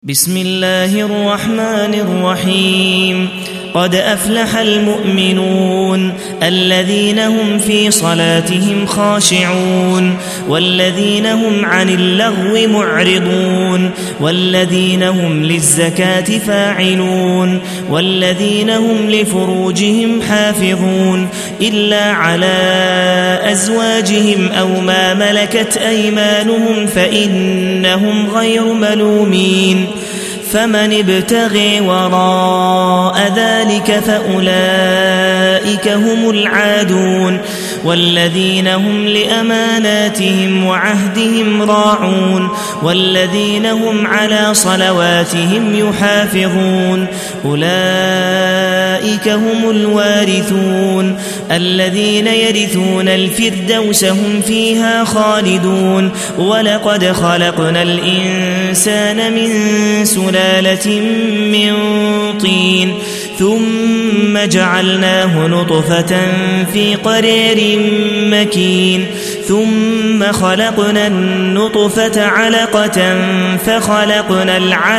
بسم الله الرحمن الرحيم قد أفلح المؤمنون الذين هم في صلاتهم خاشعون والذين هم عن اللغو معرضون والذين هم للزكاة فاعلون والذين هم لفروجهم حافظون إلا على أزواجهم أو ما ملكت أيمانهم فإنهم غير ملومين فمن ابتغي وراء ذلك فأولئك هم العادون والذين هم لأماناتهم وعهدهم راعون والذين هم على صلواتهم يحافظون أولئك هم الوارثون الذين يرثون الفردوس هم فيها خالدون ولقد خلقنا الإنسان من سلالة من طين ثم جعلناه نطفة في قرير مكين ثم خلقنا النطفة علقة فخلقنا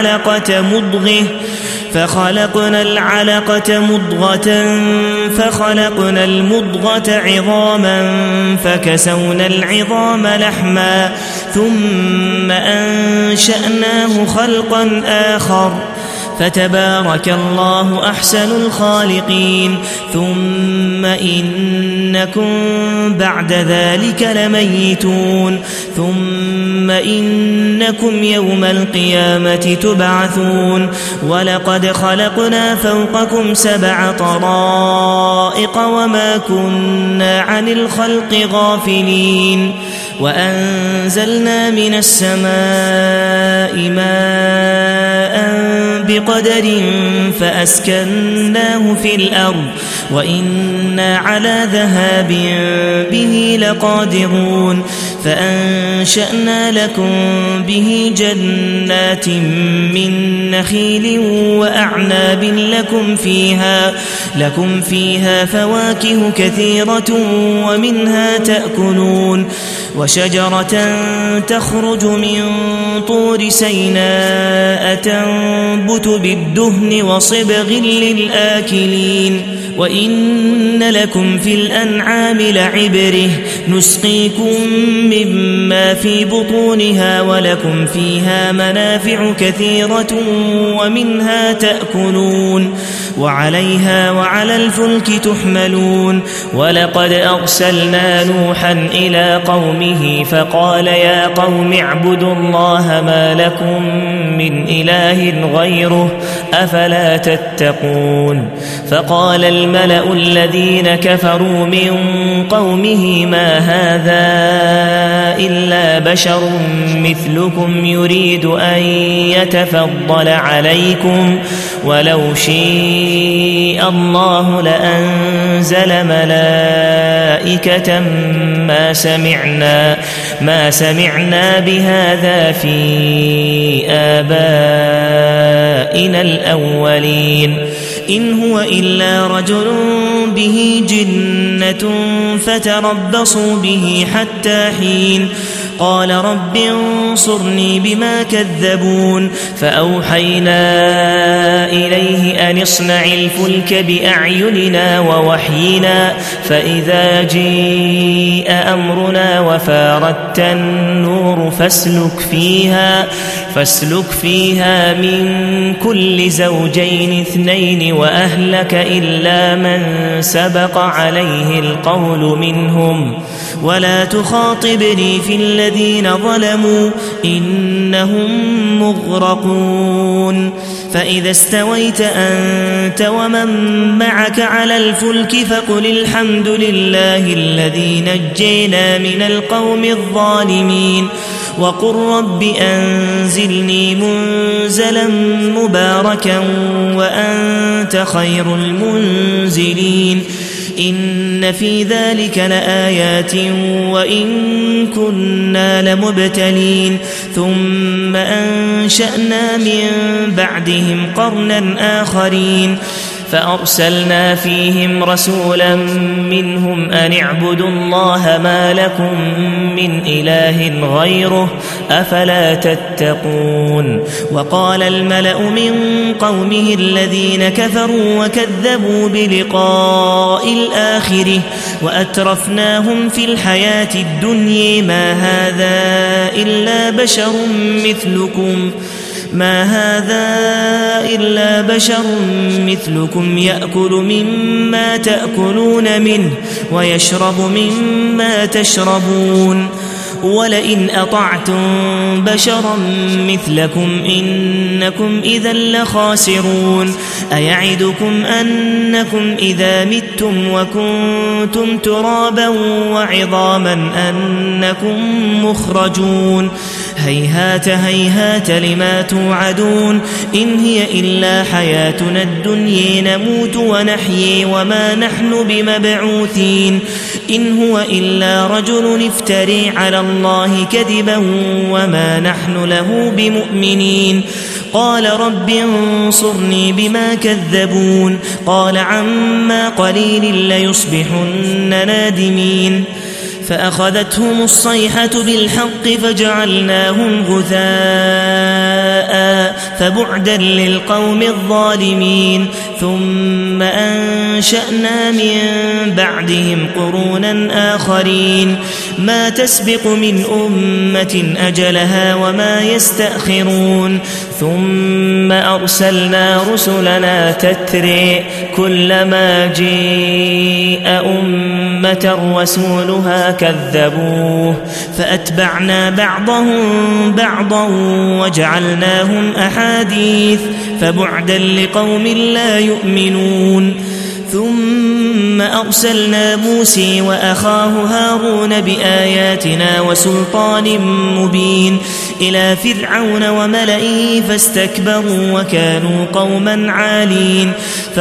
العلقة مضغة فخلقنا المضغة عظاما فكسونا العظام لحما ثم أنشأناه خلقا آخر فتبارك الله أحسن الخالقين ثم إنكم بعد ذلك لميتون ثم إنكم يوم القيامة تبعثون ولقد خلقنا فوقكم 7 طرائق وما كنا عن الخلق غافلين وأنزلنا من السماء ماء بقدر فأسكناه في الأرض وإنا على ذهاب به لقادرون فأنشأنا لكم به جنات من نخيل وأعناب لكم فيها فواكه كثيرة ومنها تأكلون وشجرة تخرج من طور سيناء تنبت بالدهن وصبغ للآكلين وإن لكم في الأنعام لعبرة نسقيكم مما في بطونها ولكم فيها منافع كثيرة ومنها تأكلون وعليها وعلى الفلك تحملون ولقد أرسلنا نوحا إلى قومه فقال يا قوم اعبدوا الله ما لكم من إله غيره أفلا تتقون فقال الملأ الذين كفروا من قومه ما هذا إلا بشر مثلكم يريد أن يتفضل عليكم ولو شاء الله لأنزل ملائكة ما سمعنا بهذا في آبائنا الأولين إن هو إلا رجل به جنة فتربصوا به حتى حين قال رب انصرني بما كذبون فأوحينا إليه أن اصنع الفلك بأعيننا ووحينا فإذا جاء أمرنا وفاردت النور فاسلك فيها من كل زوجين 2 وأهلك إلا من سبق عليه القول منهم ولا تخاطبني في الذين ظلموا إنهم مغرقون فإذا استويت أنت ومن معك على الفلك فقل الحمد لله الذي نجينا من القوم الظالمين وقل رب أنزلني منزلا مباركا وأنت خير المنزلين إن في ذلك لآيات وإن كنا لمبتلين ثم أنشأنا من بعدهم قرنا آخرين فأرسلنا فيهم رسولا منهم أن اعبدوا الله ما لكم من إله غيره أفلا تتقون وقال الملأ من قومه الذين كفروا وكذبوا بلقاء الآخرة وأترفناهم في الحياة الدنيا ما هذا إلا بشر مثلكم يأكل مما تأكلون منه ويشرب مما تشربون ولئن أطعتم بشرا مثلكم إنكم إذا لخاسرون أيعدكم أنكم إذا متم وكنتم ترابا وعظاما أنكم مخرجون هيهات هيهات لما توعدون إن هي إلا حياتنا الدنيا نموت ونحيي وما نحن بمبعوثين إن هو إلا رجل افتري على الله كذبا وما نحن له بمؤمنين قال رب انصرني بما كذبون قال عما قليل ليصبحن نادمين فأخذتهم الصيحة بالحق فجعلناهم غثاء فبعدا للقوم الظالمين ثم أنشأنا من بعدهم قرونا آخرين ما تسبق من أمة أجلها وما يستأخرون ثم أرسلنا رسلنا تتري كلما جيء أمة رسولها كذبوه فأتبعنا بعضهم بعضا وجعلناهم أحاديث فبعدا لقوم لا يؤمنون ثم أرسلنا موسى وأخاه هارون بآياتنا وسلطان مبين إلى فرعون وملئه فاستكبروا وكانوا قوما عالين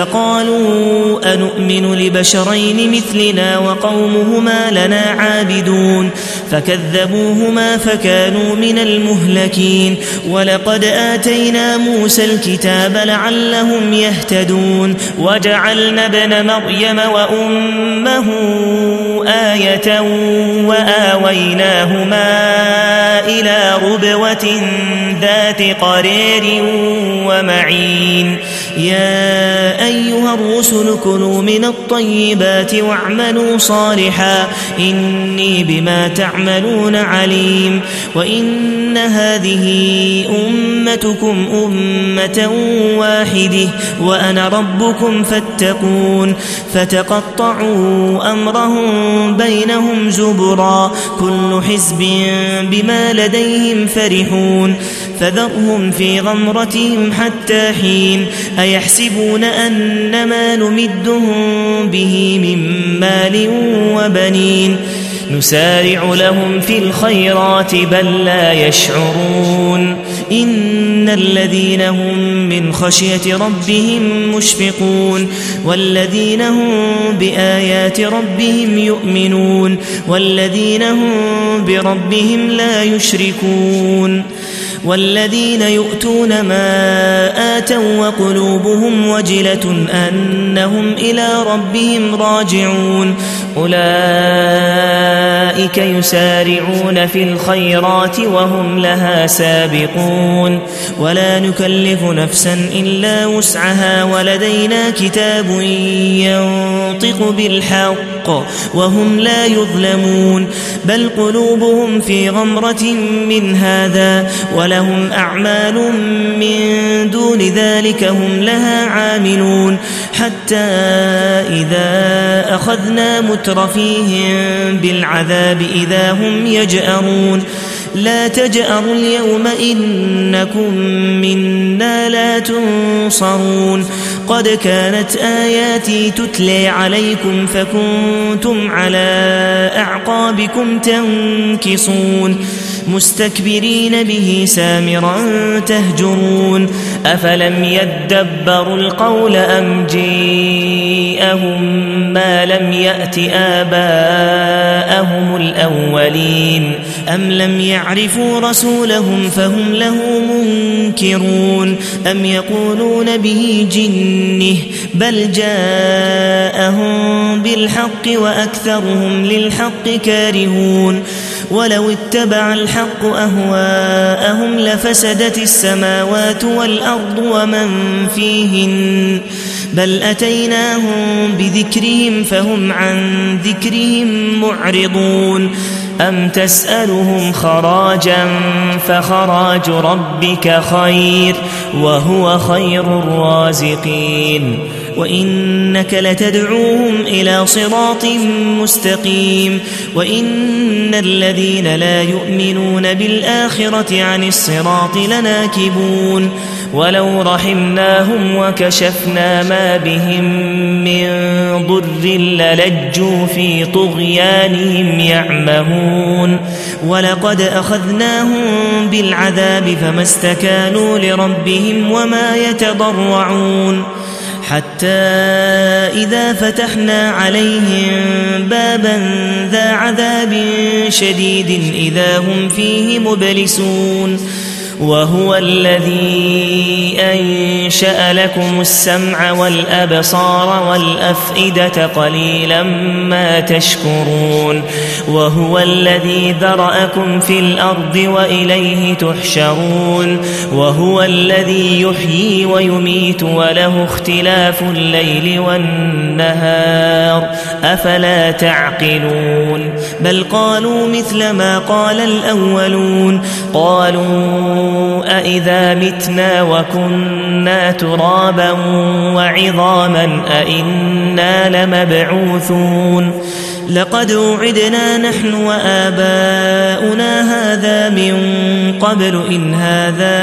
فقالوا أنؤمن لبشرين مثلنا وقومهما لنا عابدون فكذبوهما فكانوا من المهلكين ولقد آتينا موسى الكتاب لعلهم يهتدون وجعلنا ابن مريم وأمه آية وآويناهما إلى ربوة ذات قرير ومعين يا أيها الرسل كلوا من الطيبات واعملوا صالحا إني بما تعملون عليم وإن هذه أمتكم أمة واحدة وأنا ربكم فاتقون فتقطعوا أمرهم بينهم زبرا كل حزب بما لديهم فرحون فذرهم في غمرتهم حتى حين أيحسبون أنما نمدهم به من مال وبنين نسارع لهم في الخيرات بل لا يشعرون إن الذين هم من خشية ربهم مشفقون والذين هم بآيات ربهم يؤمنون والذين هم بربهم لا يشركون والذين يؤتون ما آتوا وقلوبهم وجلة أنهم إلى ربهم راجعون أولئك يسارعون في الخيرات وهم لها سابقون ولا نكلف نفسا إلا وسعها ولدينا كتاب ينطق بالحق وهم لا يظلمون بل قلوبهم في غمرة من هذا ولهم أعمال من دون ذلك هم لها عاملون حتى إذا أخذنا مترفيهم بالعذاب إذا هم يجأرون لا تجأروا اليوم إنكم منا لا تنصرون قد كانت آياتي تتلى عليكم فكنتم على أعقابكم تنكصون مستكبرين به سامرا تهجرون أفلم يدبروا القول أم جاءهم ما لم يأت آباءهم الأولين أم لم يعلموا يعرفوا رسولهم فهم له منكرون أم يقولون به جنه بل جاءهم بالحق وأكثرهم للحق كارهون ولو اتبع الحق أهواءهم لفسدت السماوات والأرض ومن فيهن بل أتيناهم بذكرهم فهم عن ذكرهم معرضون أم تسألهم خراجا فخراج ربك خير وهو خير الرازقين وإنك لتدعوهم إلى صراط مستقيم وإن الذين لا يؤمنون بالآخرة عن الصراط لناكبون ولو رحمناهم وكشفنا ما بهم من ضر للجوا في طغيانهم يعمهون ولقد أخذناهم بالعذاب فما استكانوا لربهم وما يتضرعون حتى إذا فتحنا عليهم بابا ذا عذاب شديد إذا هم فيه مبلسون وهو الذي أنشأ لكم السمع والأبصار والأفئدة قليلا ما تشكرون وهو الذي ذرأكم في الأرض وإليه تحشرون وهو الذي يحيي ويميت وله اختلاف الليل والنهار أفلا تعقلون بل قالوا مثل ما قال الأولون قالوا أإذا متنا وكنا ترابا وعظاما أإنا لمبعوثون لقد وعدنا نحن وآباؤنا هذا من قبل إن هذا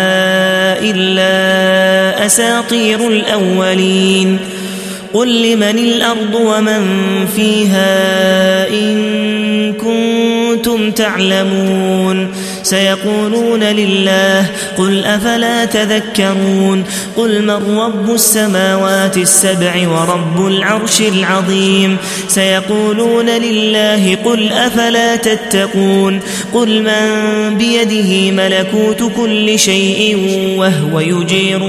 إلا أساطير الأولين قل لمن الأرض ومن فيها إن كنتم تعلمون سيقولون لله قل أفلا تذكرون قل من رب السماوات السبع ورب العرش العظيم سيقولون لله قل أفلا تتقون قل من بيده ملكوت كل شيء وهو يجير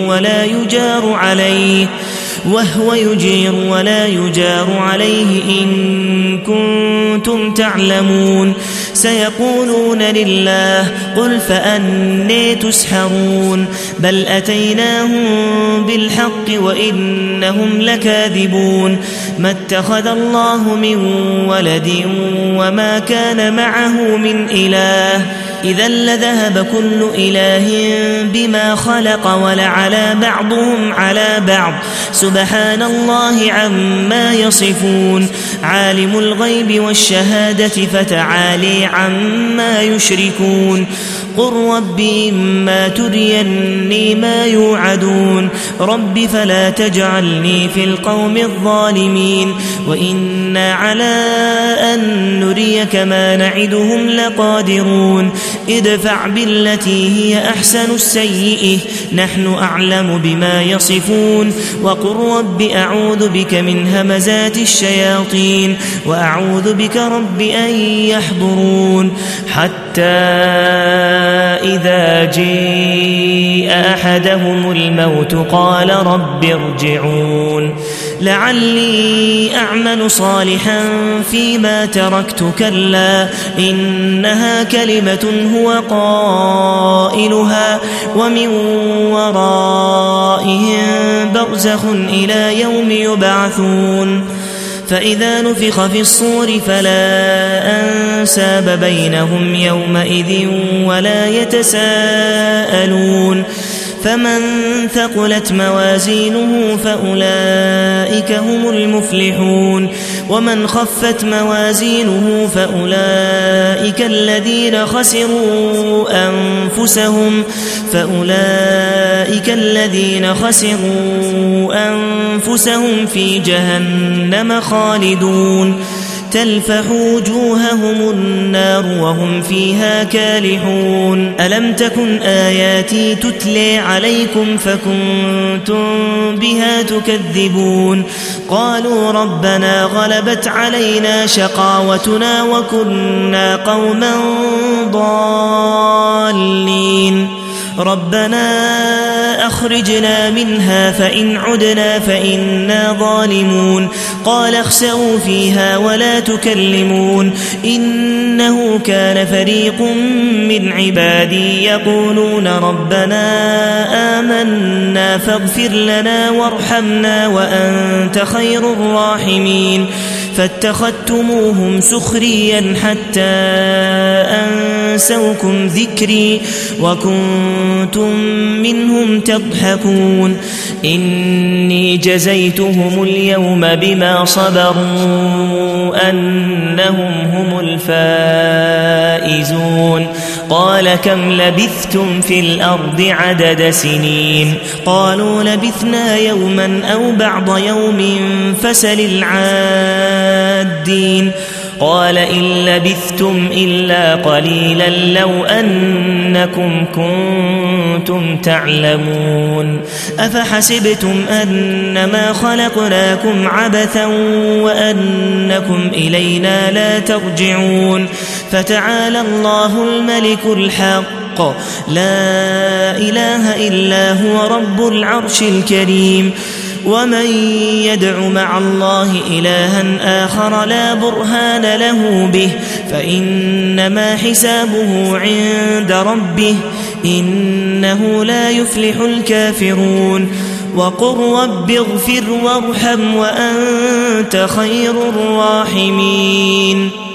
ولا يجار عليه إن كنتم تعلمون سيقولون لله قل فأني تسحرون بل أتيناهم بالحق وإنهم لكاذبون ما اتخذ الله من ولد وما كان معه من إله إذا لذهب كل إله بما خلق ولعلى بعضهم على بعض سبحان الله عما يصفون عالم الغيب والشهادة فتعالي عما يشركون قل ربي إما تريني ما يوعدون رب فلا تجعلني في القوم الظالمين وإنا على أن نريك ما نعدهم لقادرون ادفع بالتي هي أحسن السيئة نحن أعلم بما يصفون وقل رب أعوذ بك من همزات الشياطين وأعوذ بك رب أن يحضرون حتى إذا جاء أحدهم الموت قال رب ارجعون لعلي أعمل صالحا فيما تركت كلا إنها كلمة هو قائلها ومن ورائهم برزخ إلى يوم يبعثون فإذا نفخ في الصور فلا أنساب بينهم يومئذ ولا يتساءلون فمن ثقلت موازينه فأولئك هم المفلحون ومن خفت موازينه فأولئك الذين خسروا أنفسهم في جهنم خالدون تلفح وجوههم النار وهم فيها كالحون ألم تكن آياتي تتلي عليكم فكنتم بها تكذبون قالوا ربنا غلبت علينا شقاوتنا وكنا قوما ضالين ربنا أخرجنا منها فإن عدنا فإنا ظالمون قال اخسئوا فيها ولا تكلمون إنه كان فريق من عبادي يقولون ربنا آمنا فاغفر لنا وارحمنا وأنت خير الراحمين فاتخذتموهم سخريا حتى أنسوكم ذكري وكنتم منهم تضحكون إني جزيتهم اليوم بما صبروا أنهم هم الفائزون قال كم لبثتم في الأرض عدد سنين قالوا لبثنا يوما أو بعض يوم فسل العادين قال إن لبثتم إلا قليلا لو أنكم كنتم تعلمون أفحسبتم أنما خلقناكم عبثا وأنكم إلينا لا ترجعون فتعالى الله الملك الحق لا إله إلا هو رب العرش الكريم ومن يدع مع الله إلها آخر لا برهان له به فإنما حسابه عند ربه إنه لا يفلح الكافرون وقل رب اغفر وارحم وأنت خير الراحمين